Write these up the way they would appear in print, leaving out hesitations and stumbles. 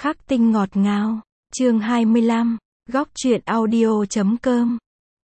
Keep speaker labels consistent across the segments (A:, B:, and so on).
A: khắc tinh ngọt ngào. Chương 25, góc truyện audio.com.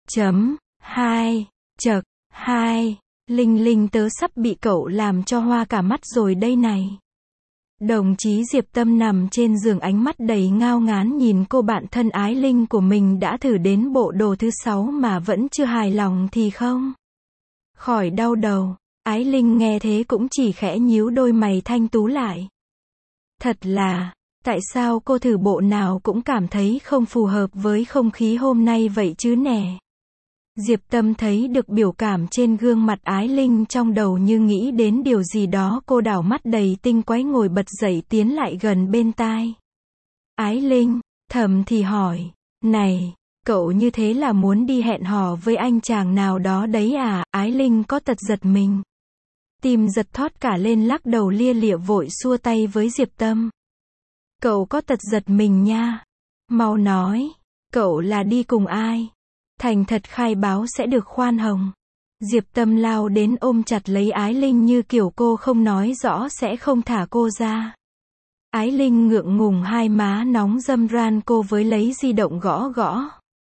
A: 2. Chậc, 2. Linh Linh tớ sắp bị cậu làm cho hoa cả mắt rồi đây này. Đồng chí Diệp Tâm nằm trên giường ánh mắt đầy ngao ngán nhìn cô bạn thân Ái Linh của mình đã thử đến bộ đồ thứ 6 mà vẫn chưa hài lòng thì không khỏi đau đầu. Ái Linh nghe thế cũng chỉ khẽ nhíu đôi mày thanh tú lại. Thật là, tại sao cô thử bộ nào cũng cảm thấy không phù hợp với không khí hôm nay vậy chứ nè. Diệp Tâm thấy được biểu cảm trên gương mặt Ái Linh trong đầu như nghĩ đến điều gì đó, cô đảo mắt đầy tinh quái ngồi bật dậy tiến lại gần bên tai Ái Linh, thầm thì hỏi, này, cậu như thế là muốn đi hẹn hò với anh chàng nào đó đấy à? Ái Linh có tật giật mình. Tim giật thót cả lên, lắc đầu lia lịa vội xua tay với Diệp Tâm. Cậu có tật giật mình nha. Mau nói, cậu là đi cùng ai? Thành thật khai báo sẽ được khoan hồng. Diệp Tâm lao đến ôm chặt lấy Ái Linh như kiểu cô không nói rõ sẽ không thả cô ra. Ái Linh ngượng ngùng, hai má nóng râm ran, cô với lấy di động gõ gõ.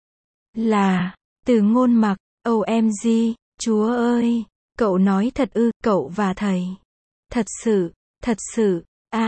A: Là, Từ Ngôn Mặc. OMG, chúa ơi, cậu nói thật ư? Cậu và thầy. Thật sự,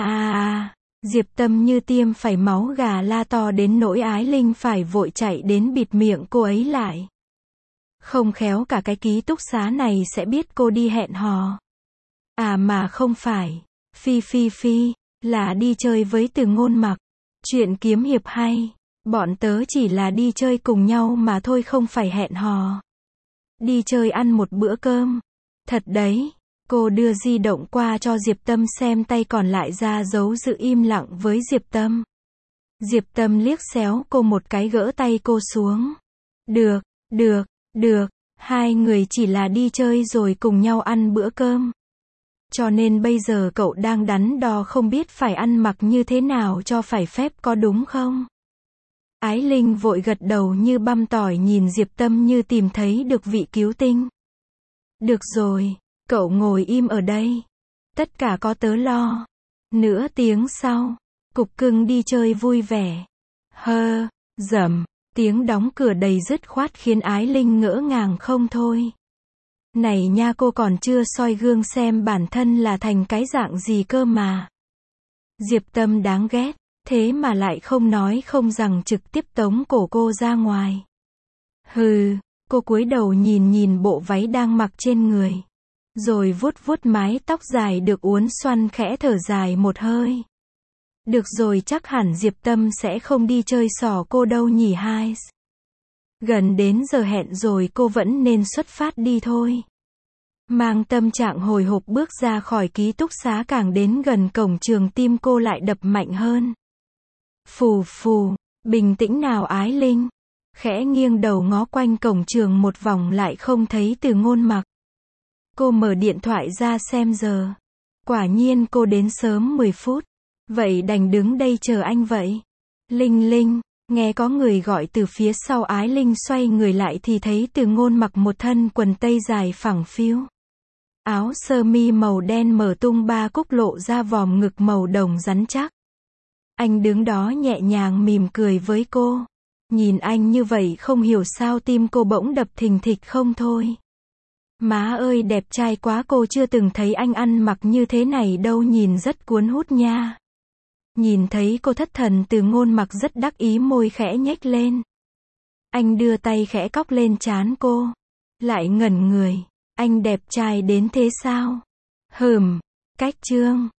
A: Diệp Tâm như tiêm phải máu gà la to đến nỗi Ái Linh phải vội chạy đến bịt miệng cô ấy lại. Không khéo cả cái ký túc xá này sẽ biết cô đi hẹn hò. À mà không phải, Phi, là đi chơi với Từ Ngôn Mặc. Chuyện kiếm hiệp hay, bọn tớ chỉ là đi chơi cùng nhau mà thôi, không phải hẹn hò. Đi chơi ăn một bữa cơm. Thật đấy. Cô đưa di động qua cho Diệp Tâm xem, tay còn lại ra dấu giữ im lặng với Diệp Tâm. Diệp Tâm liếc xéo cô một cái, gỡ tay cô xuống. Được, hai người chỉ là đi chơi rồi cùng nhau ăn bữa cơm. Cho nên bây giờ cậu đang đắn đo không biết phải ăn mặc như thế nào cho phải phép, có đúng không? Ái Linh vội gật đầu như băm tỏi, nhìn Diệp Tâm như tìm thấy được vị cứu tinh. Được rồi. Cậu ngồi im ở đây. Tất cả có tớ lo. Nửa tiếng sau, Cục Cưng đi chơi vui vẻ. Dầm, tiếng đóng cửa đầy dứt khoát khiến Ái Linh ngỡ ngàng không thôi. Này nha, cô còn chưa soi gương xem bản thân là thành cái dạng gì cơ mà. Diệp Tâm đáng ghét, thế mà lại không nói không rằng trực tiếp tống cổ cô ra ngoài. Cô cúi đầu nhìn bộ váy đang mặc trên người. Rồi vuốt mái tóc dài được uốn xoăn, khẽ thở dài một hơi. Được rồi, chắc hẳn Diệp Tâm sẽ không đi chơi xỏ cô đâu nhỉ hai. Gần đến giờ hẹn rồi, cô vẫn nên xuất phát đi thôi. Mang tâm trạng hồi hộp bước ra khỏi ký túc xá, càng đến gần cổng trường tim cô lại đập mạnh hơn. Phù, bình tĩnh nào Ái Linh. Khẽ nghiêng đầu ngó quanh cổng trường một vòng lại không thấy Từ Ngôn Mặc. Cô mở điện thoại ra xem giờ. Quả nhiên cô đến sớm 10 phút. Vậy đành đứng đây chờ anh vậy. Linh, nghe có người gọi từ phía sau. Ái Linh xoay người lại thì thấy Từ Ngôn Mặc một thân quần tây dài phẳng phiu. Áo sơ mi màu đen mở tung 3 cúc lộ ra vòm ngực màu đồng rắn chắc. Anh đứng đó nhẹ nhàng mỉm cười với cô. Nhìn anh như vậy không hiểu sao tim cô bỗng đập thình thịch không thôi. Má ơi, đẹp trai quá, cô chưa từng thấy anh ăn mặc như thế này đâu, nhìn rất cuốn hút nha. Nhìn thấy cô thất thần, Từ Ngôn Mặc rất đắc ý, môi khẽ nhếch lên. Anh đưa tay khẽ cóc lên trán cô. Lại ngẩn người. Anh đẹp trai đến thế sao? Cách Trương.